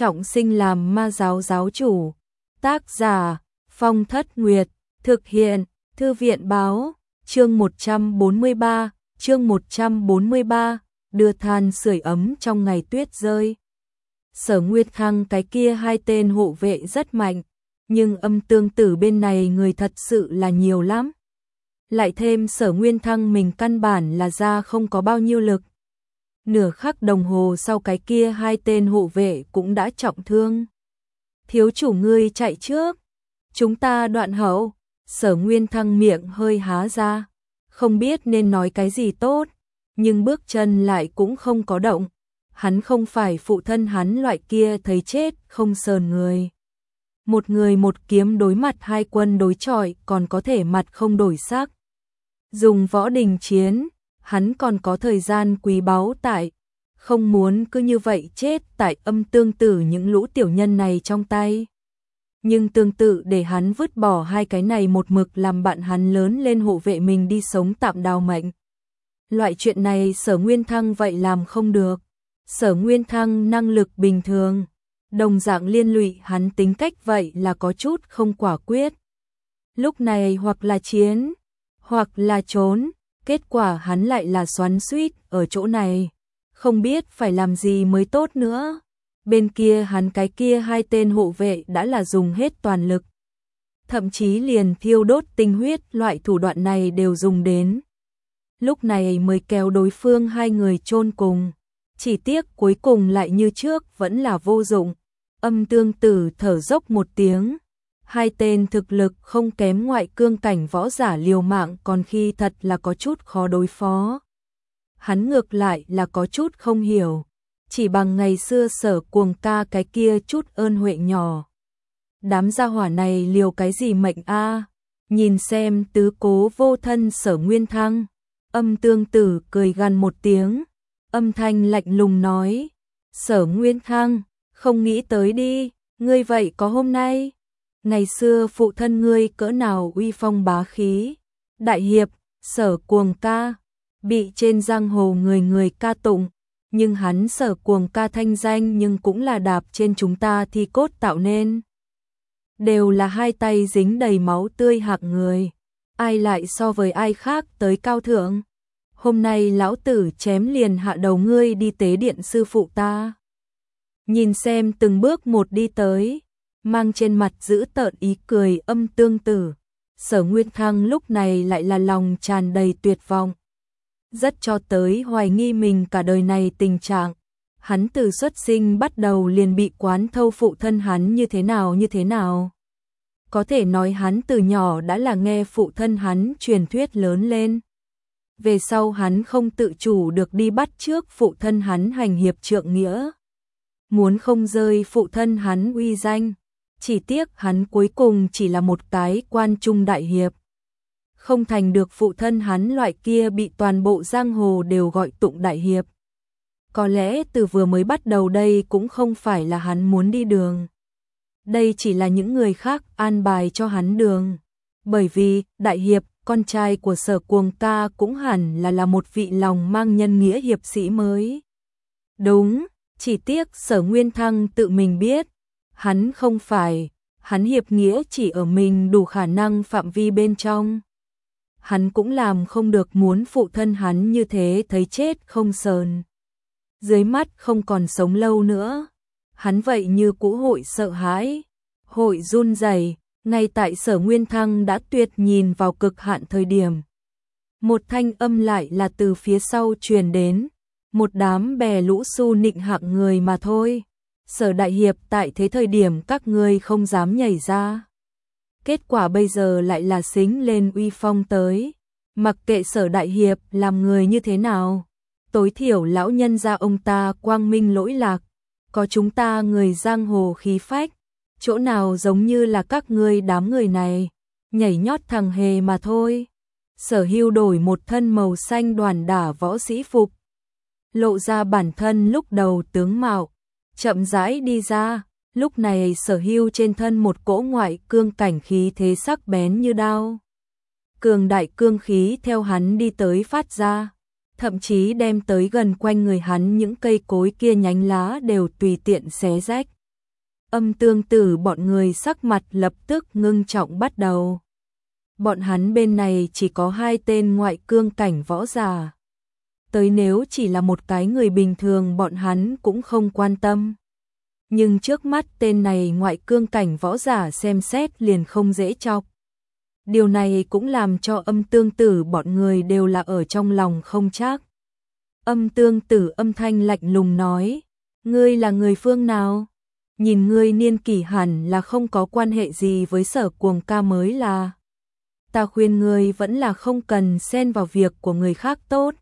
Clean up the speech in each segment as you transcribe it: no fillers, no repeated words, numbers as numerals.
trọng sinh làm ma giáo giáo chủ. Tác giả Phong Thất Nguyệt, thực hiện Thư viện báo, chương 143, đưa than sưởi ấm trong ngày tuyết rơi. Sở Nguyệt Thăng cái kia hai tên hộ vệ rất mạnh, nhưng Âm Tương Tử bên này người thật sự là nhiều lắm. Lại thêm Sở Nguyên Thăng mình căn bản là ra không có bao nhiêu lực. Nửa khắc đồng hồ sau cái kia hai tên hộ vệ cũng đã trọng thương. Thiếu chủ ngươi chạy trước, chúng ta đoạn hậu. Sở Nguyên Thăng miệng hơi há ra, không biết nên nói cái gì tốt, nhưng bước chân lại cũng không có động. Hắn không phải phụ thân hắn loại kia thấy chết không sờn người. Một người một kiếm đối mặt hai quân đối chọi còn có thể mặt không đổi sắc. Dùng võ đình chiến, hắn còn có thời gian quý báu tại, không muốn cứ như vậy chết tại Âm Tương Tử những lũ tiểu nhân này trong tay. Nhưng tương tự để hắn vứt bỏ hai cái này một mực làm bạn hắn lớn lên hộ vệ mình đi sống tạm đào mệnh. Loại chuyện này Sở Nguyên Thăng vậy làm không được. Sở Nguyên Thăng năng lực bình thường, đồng dạng liên lụy hắn tính cách vậy là có chút không quả quyết. Lúc này hoặc là chiến, hoặc là trốn, kết quả hắn lại là xoắn xuýt ở chỗ này, không biết phải làm gì mới tốt nữa. Bên kia hắn cái kia hai tên hộ vệ đã là dùng hết toàn lực. Thậm chí liền thiêu đốt tinh huyết loại thủ đoạn này đều dùng đến. Lúc này mới kéo đối phương hai người chôn cùng. Chỉ tiếc cuối cùng lại như trước vẫn là vô dụng. Âm Tương Tử thở dốc một tiếng. Hai tên thực lực không kém ngoại cương cảnh võ giả liều mạng còn khi thật là có chút khó đối phó. Hắn ngược lại là có chút không hiểu. Chỉ bằng ngày xưa Sở Cuồng ca cái kia chút ơn huệ nhỏ. Đám gia hỏa này liều cái gì mệnh a? Nhìn xem tứ cố vô thân Sở Nguyên Thăng. Âm Tương Tử cười gằn một tiếng. Âm thanh lạnh lùng nói. Sở Nguyên Thăng, không nghĩ tới đi, ngươi vậy có hôm nay. Ngày xưa phụ thân ngươi cỡ nào uy phong bá khí. Đại hiệp, Sở Cuồng ca, bị trên giang hồ người người ca tụng. Nhưng hắn Sở Cuồng ca thanh danh nhưng cũng là đạp trên chúng ta thi cốt tạo nên. Đều là hai tay dính đầy máu tươi hạng người. Ai lại so với ai khác tới cao thượng. Hôm nay lão tử chém liền hạ đầu ngươi đi tế điện sư phụ ta. Nhìn xem từng bước một đi tới, mang trên mặt giữ tợn ý cười Âm Tương Tử. Sở Nguyên Thăng lúc này lại là lòng tràn đầy tuyệt vọng. Rất cho tới hoài nghi mình cả đời này tình trạng. Hắn từ xuất sinh bắt đầu liền bị quán thâu phụ thân hắn như thế nào. Có thể nói hắn từ nhỏ đã là nghe phụ thân hắn truyền thuyết lớn lên. Về sau hắn không tự chủ được đi bắt chước phụ thân hắn hành hiệp trượng nghĩa. Muốn không rơi phụ thân hắn uy danh. Chỉ tiếc hắn cuối cùng chỉ là một cái quan trung đại hiệp. Không thành được phụ thân hắn loại kia bị toàn bộ giang hồ đều gọi tụng đại hiệp. Có lẽ từ vừa mới bắt đầu đây cũng không phải là hắn muốn đi đường. Đây chỉ là những người khác an bài cho hắn đường. Bởi vì, đại hiệp, con trai của Sở Cuồng ca cũng hẳn là một vị lòng mang nhân nghĩa hiệp sĩ mới. Đúng, chỉ tiếc Sở Nguyên Thăng tự mình biết. Hắn không phải, hắn hiệp nghĩa chỉ ở mình đủ khả năng phạm vi bên trong. Hắn cũng làm không được muốn phụ thân hắn như thế thấy chết không sờn. Dưới mắt không còn sống lâu nữa. Hắn vậy như cũ hội sợ hãi, hội run rẩy. Ngay tại Sở Nguyên Thăng đã tuyệt nhìn vào cực hạn thời điểm. Một thanh âm lại là từ phía sau truyền đến. Một đám bè lũ su nịnh hạng người mà thôi. Sở đại hiệp tại thế thời điểm các ngươi không dám nhảy ra. Kết quả bây giờ lại là xính lên uy phong tới. Mặc kệ Sở đại hiệp làm người như thế nào. Tối thiểu lão nhân gia ông ta quang minh lỗi lạc. Có chúng ta người giang hồ khí phách. Chỗ nào giống như là các ngươi đám người này. Nhảy nhót thằng hề mà thôi. Sở Hưu đổi một thân màu xanh đoàn đả võ sĩ phục. Lộ ra bản thân lúc đầu tướng mạo. Chậm rãi đi ra. Lúc này Sở Hưu trên thân một cỗ ngoại cương cảnh khí thế sắc bén như đao. Cường đại cương khí theo hắn đi tới phát ra. Thậm chí đem tới gần quanh người hắn những cây cối kia nhánh lá đều tùy tiện xé rách. Âm Tương Tử bọn người sắc mặt lập tức ngưng trọng bắt đầu. Bọn hắn bên này chỉ có 2 tên ngoại cương cảnh võ giả. Tới nếu chỉ là một cái người bình thường bọn hắn cũng không quan tâm. Nhưng trước mắt tên này ngoại cương cảnh võ giả xem xét liền không dễ chọc. Điều này cũng làm cho Âm Tương Tử bọn người đều là ở trong lòng không chắc. Âm Tương Tử âm thanh lạnh lùng nói, ngươi là người phương nào? Nhìn ngươi niên kỷ hẳn là không có quan hệ gì với Sở Cuồng ca mới là. Ta khuyên ngươi vẫn là không cần xen vào việc của người khác tốt.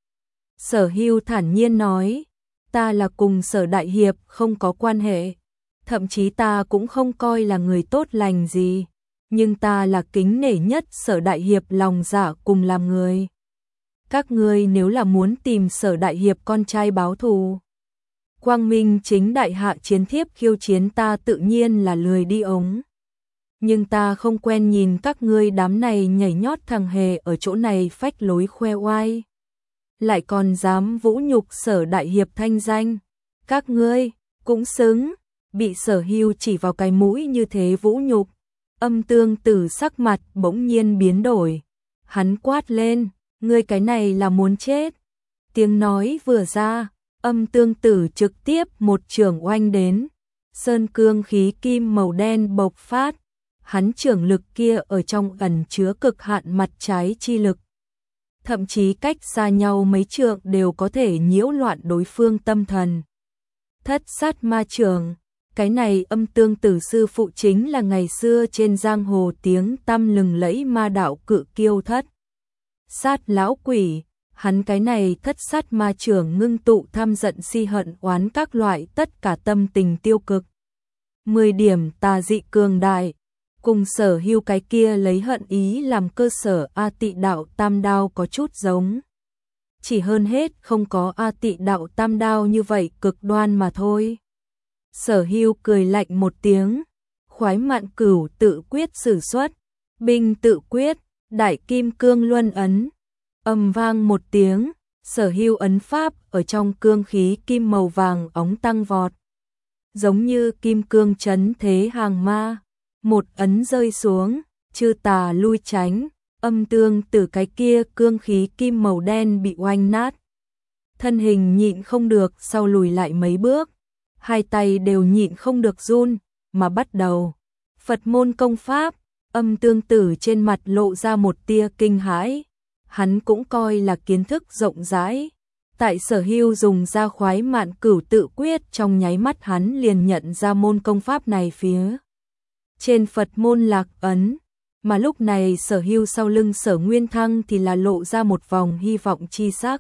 Sở Hưu thản nhiên nói, ta là cùng Sở Đại Hiệp không có quan hệ, thậm chí ta cũng không coi là người tốt lành gì, nhưng ta là kính nể nhất Sở Đại Hiệp lòng dạ cùng làm người. Các ngươi nếu là muốn tìm Sở Đại Hiệp con trai báo thù, quang minh chính đại hạ chiến thiếp khiêu chiến ta tự nhiên là lười đi ống. Nhưng ta không quen nhìn các ngươi đám này nhảy nhót thằng hề ở chỗ này phách lối khoe oai. Lại còn dám vũ nhục Sở Đại Hiệp thanh danh. Các ngươi cũng xứng, bị Sở Hưu chỉ vào cái mũi như thế vũ nhục. Âm Tương Tử sắc mặt bỗng nhiên biến đổi. Hắn quát lên, ngươi cái này là muốn chết. Tiếng nói vừa ra, Âm Tương Tử trực tiếp một chưởng oanh đến. Sơn cương khí kim màu đen bộc phát. Hắn chưởng lực kia ở trong ẩn chứa cực hạn mặt trái chi lực. Thậm chí cách xa nhau mấy trượng đều có thể nhiễu loạn đối phương tâm thần. Thất sát ma chưởng, cái này Âm Tương Tử sư phụ chính là ngày xưa trên giang hồ tiếng tăm lừng lẫy ma đạo cự kiêu thất sát lão quỷ. Hắn cái này thất sát ma chưởng ngưng tụ tham giận si hận oán các loại tất cả tâm tình tiêu cực. 10 điểm tà dị cường đại. Cùng Sở Hưu cái kia lấy hận ý làm cơ sở A Tị đạo tam đao có chút giống. Chỉ hơn hết không có A Tị đạo tam đao như vậy cực đoan mà thôi. Sở Hưu cười lạnh một tiếng. Khoái mạn cửu tự quyết sử xuất. Binh tự quyết, đại kim cương luân ấn. Ầm vang một tiếng, Sở Hưu ấn pháp ở trong cương khí kim màu vàng óng tăng vọt. Giống như kim cương chấn thế hàng ma. Một ấn rơi xuống, chư tà lui tránh, Âm Tương Tử cái kia cương khí kim màu đen bị oanh nát. Thân hình nhịn không được sau lùi lại mấy bước, 2 tay đều nhịn không được run, mà bắt đầu. Phật môn công pháp, Âm Tương Tử trên mặt lộ ra một tia kinh hãi, hắn cũng coi là kiến thức rộng rãi. Tại Sở Hưu dùng ra khoái mạn cửu tự quyết trong nháy mắt hắn liền nhận ra môn công pháp này phía trên Phật môn lạc ấn, mà lúc này Sở Hưu sau lưng Sở Nguyên Thăng thì là lộ ra một vòng hy vọng chi sắc.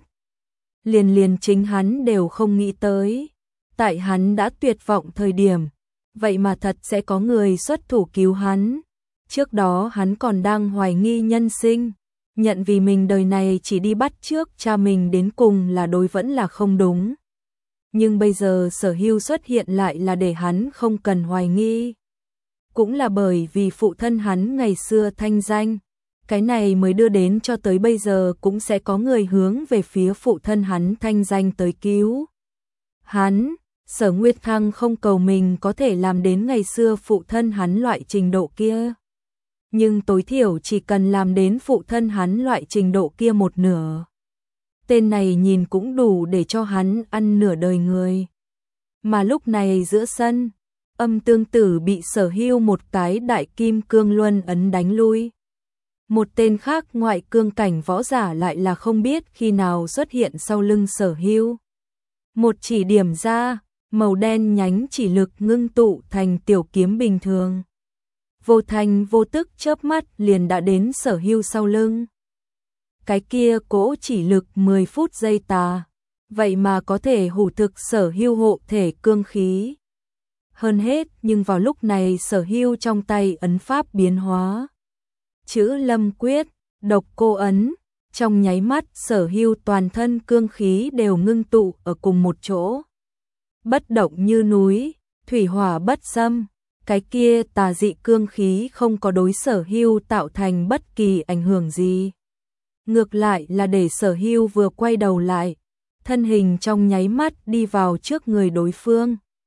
Liền chính hắn đều không nghĩ tới, tại hắn đã tuyệt vọng thời điểm, vậy mà thật sẽ có người xuất thủ cứu hắn. Trước đó hắn còn đang hoài nghi nhân sinh, nhận vì mình đời này chỉ đi bắt trước cha mình đến cùng là đối vẫn là không đúng. Nhưng bây giờ Sở Hưu xuất hiện lại là để hắn không cần hoài nghi. Cũng là bởi vì phụ thân hắn ngày xưa thanh danh, cái này mới đưa đến cho tới bây giờ cũng sẽ có người hướng về phía phụ thân hắn thanh danh tới cứu. Hắn, Sở Nguyệt Thăng không cầu mình có thể làm đến ngày xưa phụ thân hắn loại trình độ kia. Nhưng tối thiểu chỉ cần làm đến phụ thân hắn loại trình độ kia một nửa. Tên này nhìn cũng đủ để cho hắn ăn nửa đời người. Mà lúc này giữa sân, Âm Tương Tử bị Sở Hưu một cái đại kim cương luân ấn đánh lui. Một tên khác ngoại cương cảnh võ giả lại là không biết khi nào xuất hiện sau lưng Sở Hưu. Một chỉ điểm ra, màu đen nhánh chỉ lực ngưng tụ thành tiểu kiếm bình thường. Vô thành vô tức chớp mắt liền đã đến Sở Hưu sau lưng. Cái kia cỗ chỉ lực 10 phút giây tà, vậy mà có thể hủ thực Sở Hưu hộ thể cương khí. Hơn hết, nhưng vào lúc này Sở Hưu trong tay ấn pháp biến hóa. Chữ Lâm Quyết, độc cô ấn, trong nháy mắt Sở Hưu toàn thân cương khí đều ngưng tụ ở cùng một chỗ. Bất động như núi, thủy hỏa bất xâm, cái kia tà dị cương khí không có đối Sở Hưu tạo thành bất kỳ ảnh hưởng gì. Ngược lại là để Sở Hưu vừa quay đầu lại, thân hình trong nháy mắt đi vào trước người đối phương.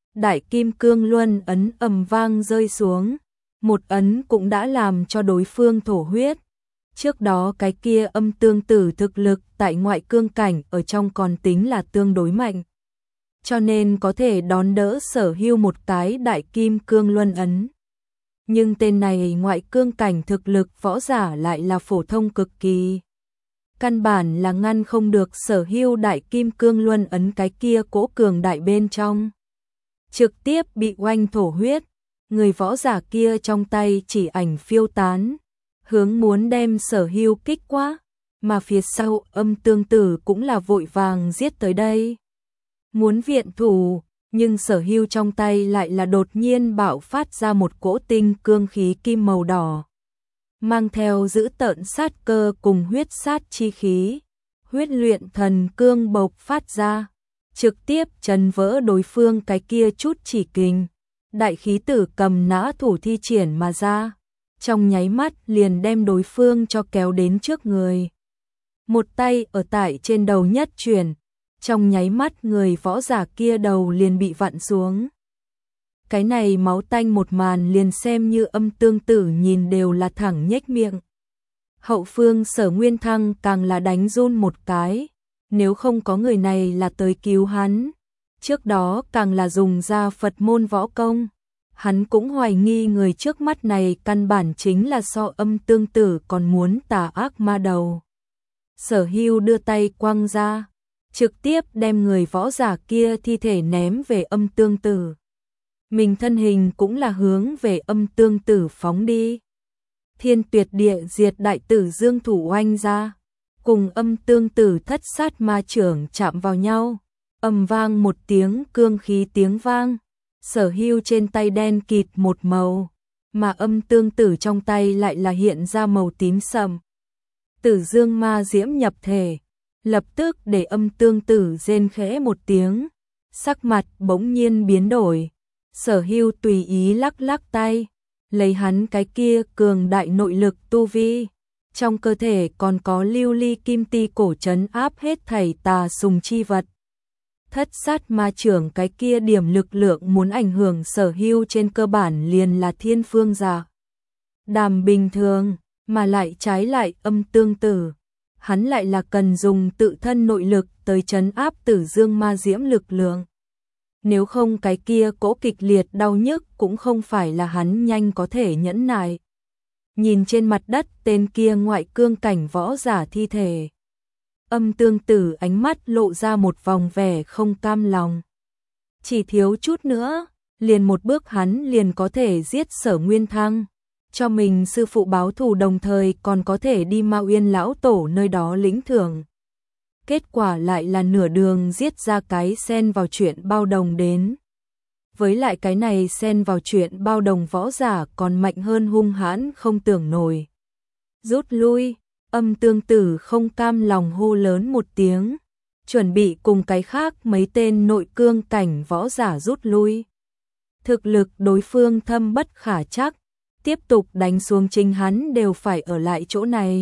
Đại kim cương luân ấn ầm vang rơi xuống, một ấn cũng đã làm cho đối phương thổ huyết. Trước đó cái kia âm tương tử thực lực tại ngoại cương cảnh ở trong còn tính là tương đối mạnh, cho nên có thể đón đỡ Sở Hưu một cái đại kim cương luân ấn. Nhưng tên này ngoại cương cảnh thực lực võ giả lại là phổ thông cực kỳ. Căn bản là ngăn không được Sở Hưu đại kim cương luân ấn cái kia cỗ cường đại bên trong. Trực tiếp bị oanh thổ huyết, người võ giả kia trong tay chỉ ảnh phiêu tán, hướng muốn đem Sở Hưu kích quá, mà phía sau âm tương tử cũng là vội vàng giết tới đây. Muốn viện thủ, nhưng Sở Hưu trong tay lại là đột nhiên bạo phát ra một cỗ tinh cương khí kim màu đỏ, mang theo dữ tợn sát cơ cùng huyết sát chi khí, huyết luyện thần cương bộc phát ra, trực tiếp chấn vỡ đối phương cái kia chút chỉ kình. Đại khí tử cầm nã thủ thi triển mà ra, trong nháy mắt liền đem đối phương cho kéo đến trước người. Một tay ở tại trên đầu nhất chuyển, trong nháy mắt người võ giả kia đầu liền bị vặn xuống. Cái này máu tanh một màn liền xem như âm tương tử nhìn đều là thẳng nhếch miệng. Hậu phương Sở Nguyên Thăng càng là đánh run một cái, nếu không có người này là tới cứu hắn. Trước đó càng là dùng ra Phật môn võ công, hắn cũng hoài nghi người trước mắt này căn bản chính là so âm tương tử còn muốn tà ác ma đầu. Sở Hưu đưa tay quăng ra, trực tiếp đem người võ giả kia thi thể ném về âm tương tử. Mình thân hình cũng là hướng về âm tương tử phóng đi. Thiên Tuyệt Địa Diệt đại tử dương thủ oanh ra, cùng âm tương tử thất sát ma trưởng chạm vào nhau. Ầm vang một tiếng cương khí tiếng vang, Sở Hưu trên tay đen kịt một màu, mà âm tương tử trong tay lại là hiện ra màu tím sậm. Tử dương ma diễm nhập thể, lập tức để âm tương tử rên khẽ một tiếng, sắc mặt bỗng nhiên biến đổi. Sở Hưu tùy ý lắc lắc tay, lấy hắn cái kia cường đại nội lực tu vi, trong cơ thể còn có lưu ly kim ti cổ trấn áp hết thảy tà sùng chi vật. Thất sát ma trưởng cái kia điểm lực lượng muốn ảnh hưởng Sở Hưu trên cơ bản liền là thiên phương giả đàm bình thường, mà lại trái lại âm tương tử, hắn lại là cần dùng tự thân nội lực tới trấn áp tử dương ma diễm lực lượng. Nếu không cái kia cỗ kịch liệt đau nhức cũng không phải là hắn nhanh có thể nhẫn nại. Nhìn trên mặt đất tên kia ngoại cương cảnh võ giả thi thể, âm tương tử ánh mắt lộ ra một vòng vẻ không cam lòng. Chỉ thiếu chút nữa, liền một bước hắn liền có thể giết Sở Nguyên Thăng, cho mình sư phụ báo thù đồng thời còn có thể đi Mao Uyên lão tổ nơi đó lĩnh thưởng. Kết quả lại là nửa đường giết ra cái xen vào chuyện bao đồng đến. Với lại cái này xen vào chuyện bao đồng võ giả còn mạnh hơn hung hãn không tưởng nổi. Rút lui, âm tương tử không cam lòng hô lớn một tiếng, chuẩn bị cùng cái khác mấy tên nội cương cảnh võ giả rút lui. Thực lực đối phương thâm bất khả trắc, tiếp tục đánh xuống chính hắn đều phải ở lại chỗ này.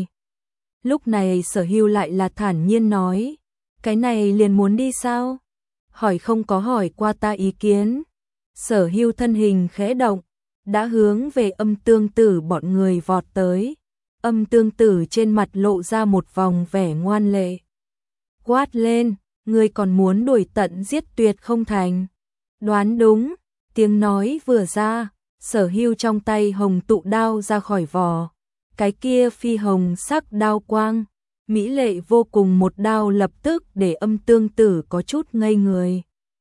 Lúc này Sở Hưu lại là thản nhiên nói, cái này liền muốn đi sao? Hỏi không có hỏi qua ta ý kiến. Sở Hưu thân hình khẽ động, đã hướng về âm tương tử bọn người vọt tới. Âm tương tử trên mặt lộ ra một vòng vẻ ngoan lệ. Quát lên, ngươi còn muốn đuổi tận giết tuyệt không thành? Đoán đúng, tiếng nói vừa ra, Sở Hưu trong tay hồng tụ đao ra khỏi vỏ. Cái kia phi hồng sắc đao quang, mỹ lệ vô cùng một đao lập tức để âm tương tử có chút ngây người.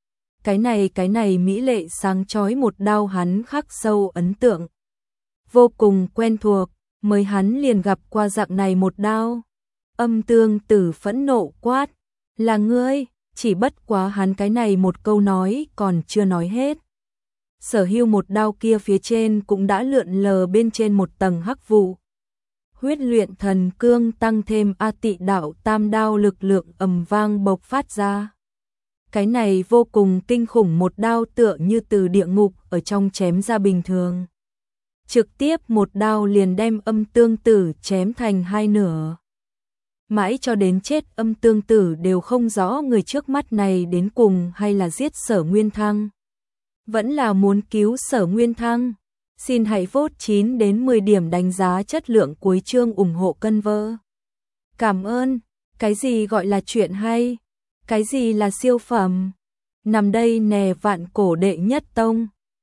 Cái này mỹ lệ sáng chói một đao hắn khắc sâu ấn tượng. Vô cùng quen thuộc, mới hắn liền gặp qua dạng này một đao. Âm tương tử phẫn nộ quát, là ngươi, chỉ bất quá hắn cái này một câu nói còn chưa nói hết. Sở Hưu một đao kia phía trên cũng đã lượn lờ bên trên một tầng hắc vụ. Huyết luyện thần cương tăng thêm A Tị đạo tam đao lực lượng ầm vang bộc phát ra. Cái này vô cùng kinh khủng một đao tựa như từ địa ngục ở trong chém ra bình thường. Trực tiếp một đao liền đem âm tương tử chém thành hai nửa. Mãi cho đến chết âm tương tử đều không rõ người trước mắt này đến cùng hay là giết Sở Nguyên Thăng. vẫn là muốn cứu Sở Nguyên Thăng. Xin hãy vote 9 đến 10 điểm đánh giá chất lượng cuối chương ủng hộ Cân Vơ. Cảm ơn. Cái gì gọi là chuyện hay? Cái gì là siêu phẩm? Nằm đây nè vạn cổ đệ nhất tông.